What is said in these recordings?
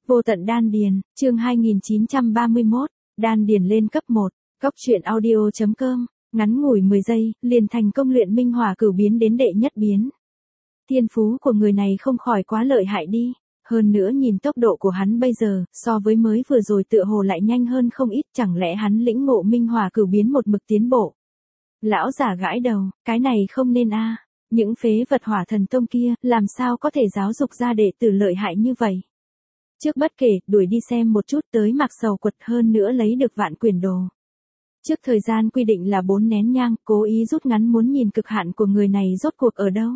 Vô tận đan điền, chương 2931, đan điền lên cấp 1, Cóc truyện audio.com, ngắn ngủi 10 giây, liền thành công luyện minh hỏa cửu biến đến đệ nhất biến. Thiên phú của người này không khỏi quá lợi hại đi, hơn nữa nhìn tốc độ của hắn bây giờ, so với mới vừa rồi tựa hồ lại nhanh hơn không ít, chẳng lẽ hắn lĩnh ngộ minh hỏa cửu biến một mực tiến bộ. Lão giả gãi đầu, cái này không nên a, những phế vật Hỏa Thần Tông kia, làm sao có thể giáo dục ra đệ tử lợi hại như vậy. Trước bất kể, đuổi đi xem một chút tới Mạc Sầu Quật, hơn nữa lấy được Vạn Quyển Đồ. Trước thời gian quy định là 4 nén nhang, cố ý rút ngắn muốn nhìn cực hạn của người này rốt cuộc ở đâu.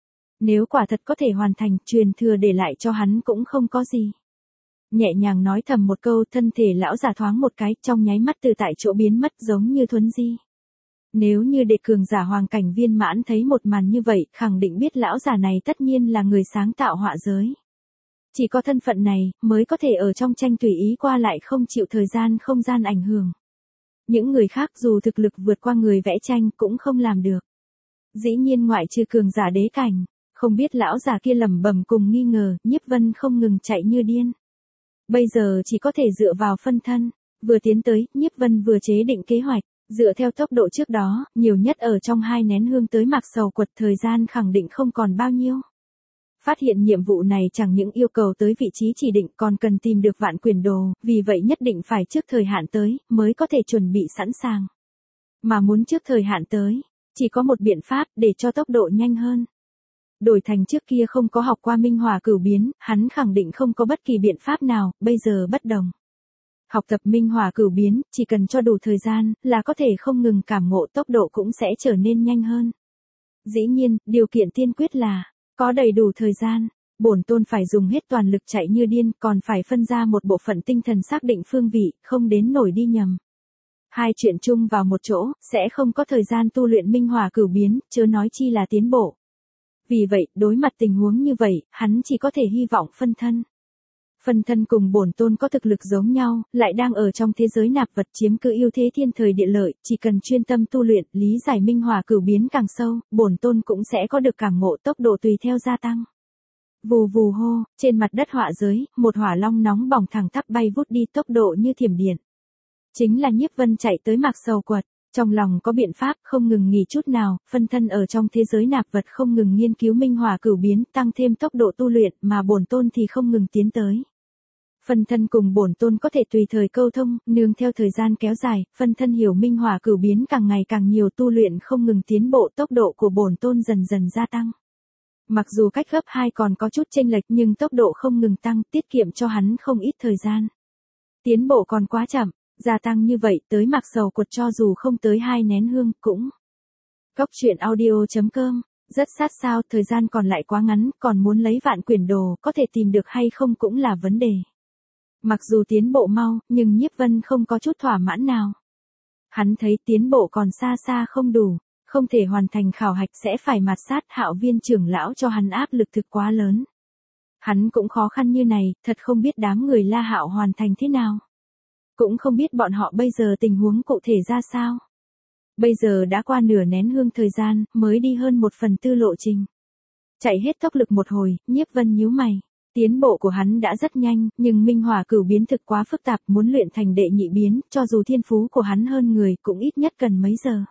Nếu quả thật có thể hoàn thành, truyền thừa để lại cho hắn cũng không có gì. Nhẹ nhàng nói thầm một câu, thân thể lão giả thoáng một cái, trong nháy mắt từ tại chỗ biến mất giống như thuấn di. Nếu như đệ cường giả hoàng cảnh viên mãn thấy một màn như vậy, khẳng định biết lão giả này tất nhiên là người sáng tạo họa giới. Chỉ có thân phận này, mới có thể ở trong tranh tùy ý qua lại không chịu thời gian không gian ảnh hưởng. Những người khác dù thực lực vượt qua người vẽ tranh cũng không làm được. Dĩ nhiên ngoại trừ cường giả đế cảnh, không biết lão già kia lẩm bẩm cùng nghi ngờ, Nhiếp Vân không ngừng chạy như điên. Bây giờ chỉ có thể dựa vào phân thân, vừa tiến tới, Nhiếp Vân vừa chế định kế hoạch, dựa theo tốc độ trước đó, nhiều nhất ở trong 2 nén hương tới Mạc Sầu Quật, thời gian khẳng định không còn bao nhiêu. Phát hiện nhiệm vụ này chẳng những yêu cầu tới vị trí chỉ định còn cần tìm được Vạn Quyển Đồ, vì vậy nhất định phải trước thời hạn tới, mới có thể chuẩn bị sẵn sàng. Mà muốn trước thời hạn tới, chỉ có một biện pháp để cho tốc độ nhanh hơn. Đổi thành trước kia không có học qua minh hỏa cửu biến, hắn khẳng định không có bất kỳ biện pháp nào, bây giờ bất đồng. Học tập minh hỏa cửu biến, chỉ cần cho đủ thời gian, là có thể không ngừng cảm ngộ, tốc độ cũng sẽ trở nên nhanh hơn. Dĩ nhiên, điều kiện tiên quyết là có đầy đủ thời gian, bổn tôn phải dùng hết toàn lực chạy như điên, còn phải phân ra một bộ phận tinh thần xác định phương vị, không đến nổi đi nhầm. Hai chuyện chung vào một chỗ, sẽ không có thời gian tu luyện minh hỏa cửu biến, chớ nói chi là tiến bộ. Vì vậy, đối mặt tình huống như vậy, hắn chỉ có thể hy vọng phân thân. Phân thân cùng bổn tôn có thực lực giống nhau, lại đang ở trong thế giới nạp vật chiếm cứ ưu thế thiên thời địa lợi, chỉ cần chuyên tâm tu luyện, lý giải minh hỏa cửu biến càng sâu, bổn tôn cũng sẽ có được cảm ngộ, tốc độ tùy theo gia tăng. Vù vù hô, trên mặt đất họa giới, một hỏa long nóng bỏng thẳng tắp bay vút đi, tốc độ như thiểm điện. Chính là Nhiếp Vân chạy tới Mạc Sầu Quật, trong lòng có biện pháp, không ngừng nghỉ chút nào, phân thân ở trong thế giới nạp vật không ngừng nghiên cứu minh hỏa cửu biến, tăng thêm tốc độ tu luyện, mà bổn tôn thì không ngừng tiến tới. Phân thân cùng bổn tôn có thể tùy thời câu thông, nương theo thời gian kéo dài, phân thân hiểu minh hỏa cửu biến càng ngày càng nhiều, tu luyện không ngừng tiến bộ, tốc độ của bổn tôn dần dần gia tăng. Mặc dù cách gấp 2 còn có chút chênh lệch nhưng tốc độ không ngừng tăng, tiết kiệm cho hắn không ít thời gian. Tiến bộ còn quá chậm, gia tăng như vậy tới Mạc Sầu Quật cho dù không tới 2 nén hương cũng. Cóc truyện audio.com, rất sát sao, thời gian còn lại quá ngắn, còn muốn lấy Vạn Quyển Đồ, có thể tìm được hay không cũng là vấn đề. Mặc dù tiến bộ mau, nhưng Nhiếp Vân không có chút thỏa mãn nào. Hắn thấy tiến bộ còn xa xa không đủ, không thể hoàn thành khảo hạch sẽ phải mạt sát Hạo Viên trưởng lão cho hắn áp lực thực quá lớn. Hắn cũng khó khăn như này, thật không biết đám người La Hạo hoàn thành thế nào. Cũng không biết bọn họ bây giờ tình huống cụ thể ra sao. Bây giờ đã qua nửa nén hương thời gian, mới đi hơn 1/4 lộ trình. Chạy hết tốc lực một hồi, Nhiếp Vân nhíu mày. Tiến bộ của hắn đã rất nhanh, nhưng minh hỏa cửu biến thực quá phức tạp, muốn luyện thành đệ nhị biến, cho dù thiên phú của hắn hơn người, cũng ít nhất cần mấy giờ.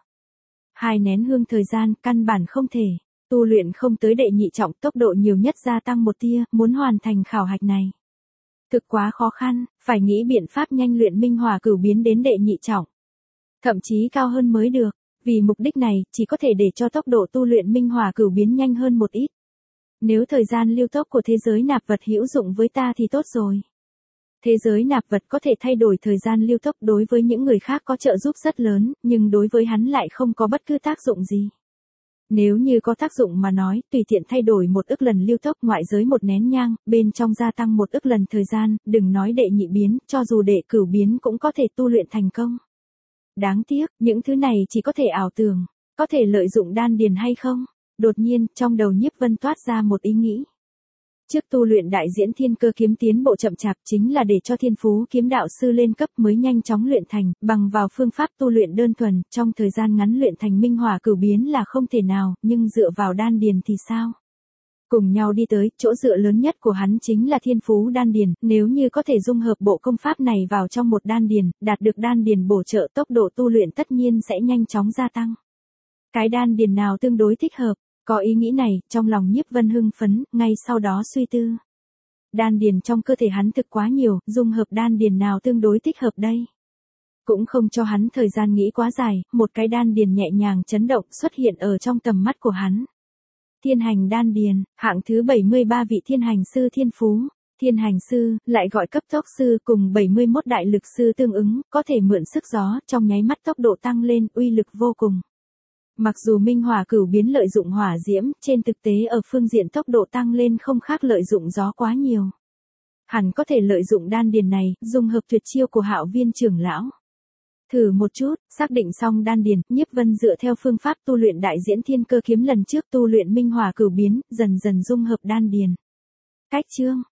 2 nén hương thời gian, căn bản không thể. Tu luyện không tới đệ nhị trọng, tốc độ nhiều nhất gia tăng một tia, muốn hoàn thành khảo hạch này. Thực quá khó khăn, phải nghĩ biện pháp nhanh luyện minh hỏa cửu biến đến đệ nhị trọng. Thậm chí cao hơn mới được, vì mục đích này, chỉ có thể để cho tốc độ tu luyện minh hỏa cửu biến nhanh hơn một ít. Nếu thời gian lưu tốc của thế giới nạp vật hữu dụng với ta thì tốt rồi. Thế giới nạp vật có thể thay đổi thời gian lưu tốc, đối với những người khác có trợ giúp rất lớn, nhưng đối với hắn lại không có bất cứ tác dụng gì. Nếu như có tác dụng mà nói, tùy tiện thay đổi 1 ức lần lưu tốc ngoại giới 1 nén nhang, bên trong gia tăng 1 ức lần thời gian, đừng nói đệ nhị biến, cho dù đệ cửu biến cũng có thể tu luyện thành công. Đáng tiếc, những thứ này chỉ có thể ảo tưởng, có thể lợi dụng đan điền hay không? Đột nhiên, trong đầu Nhiếp Vân toát ra một ý nghĩ. Trước tu luyện đại diễn thiên cơ kiếm tiến bộ chậm chạp chính là để cho thiên phú kiếm đạo sư lên cấp mới nhanh chóng luyện thành, bằng vào phương pháp tu luyện đơn thuần, trong thời gian ngắn luyện thành minh hỏa cửu biến là không thể nào, nhưng dựa vào đan điền thì sao? Cùng nhau đi tới, chỗ dựa lớn nhất của hắn chính là thiên phú đan điền, nếu như có thể dung hợp bộ công pháp này vào trong một đan điền, đạt được đan điền bổ trợ tốc độ tu luyện tất nhiên sẽ nhanh chóng gia tăng. Cái đan điền nào tương đối thích hợp, có ý nghĩ này, trong lòng Nhiếp Vân hưng phấn, ngay sau đó suy tư. Đan điền trong cơ thể hắn thực quá nhiều, dung hợp đan điền nào tương đối thích hợp đây? Cũng không cho hắn thời gian nghĩ quá dài, một cái đan điền nhẹ nhàng chấn động xuất hiện ở trong tầm mắt của hắn. Thiên hành đan điền, hạng thứ 73 vị thiên hành sư thiên phú. Thiên hành sư, lại gọi cấp tốc sư cùng 71 đại lực sư tương ứng, có thể mượn sức gió, trong nháy mắt tốc độ tăng lên, uy lực vô cùng. Mặc dù minh hỏa cửu biến lợi dụng hỏa diễm, trên thực tế ở phương diện tốc độ tăng lên không khác lợi dụng gió quá nhiều. Hẳn có thể lợi dụng đan điền này, dung hợp tuyệt chiêu của Hạo Viên trưởng lão. Thử một chút, xác định xong đan điền, Nhiếp Vân dựa theo phương pháp tu luyện đại diễn thiên cơ kiếm lần trước tu luyện minh hỏa cửu biến, dần dần dung hợp đan điền. Cách chương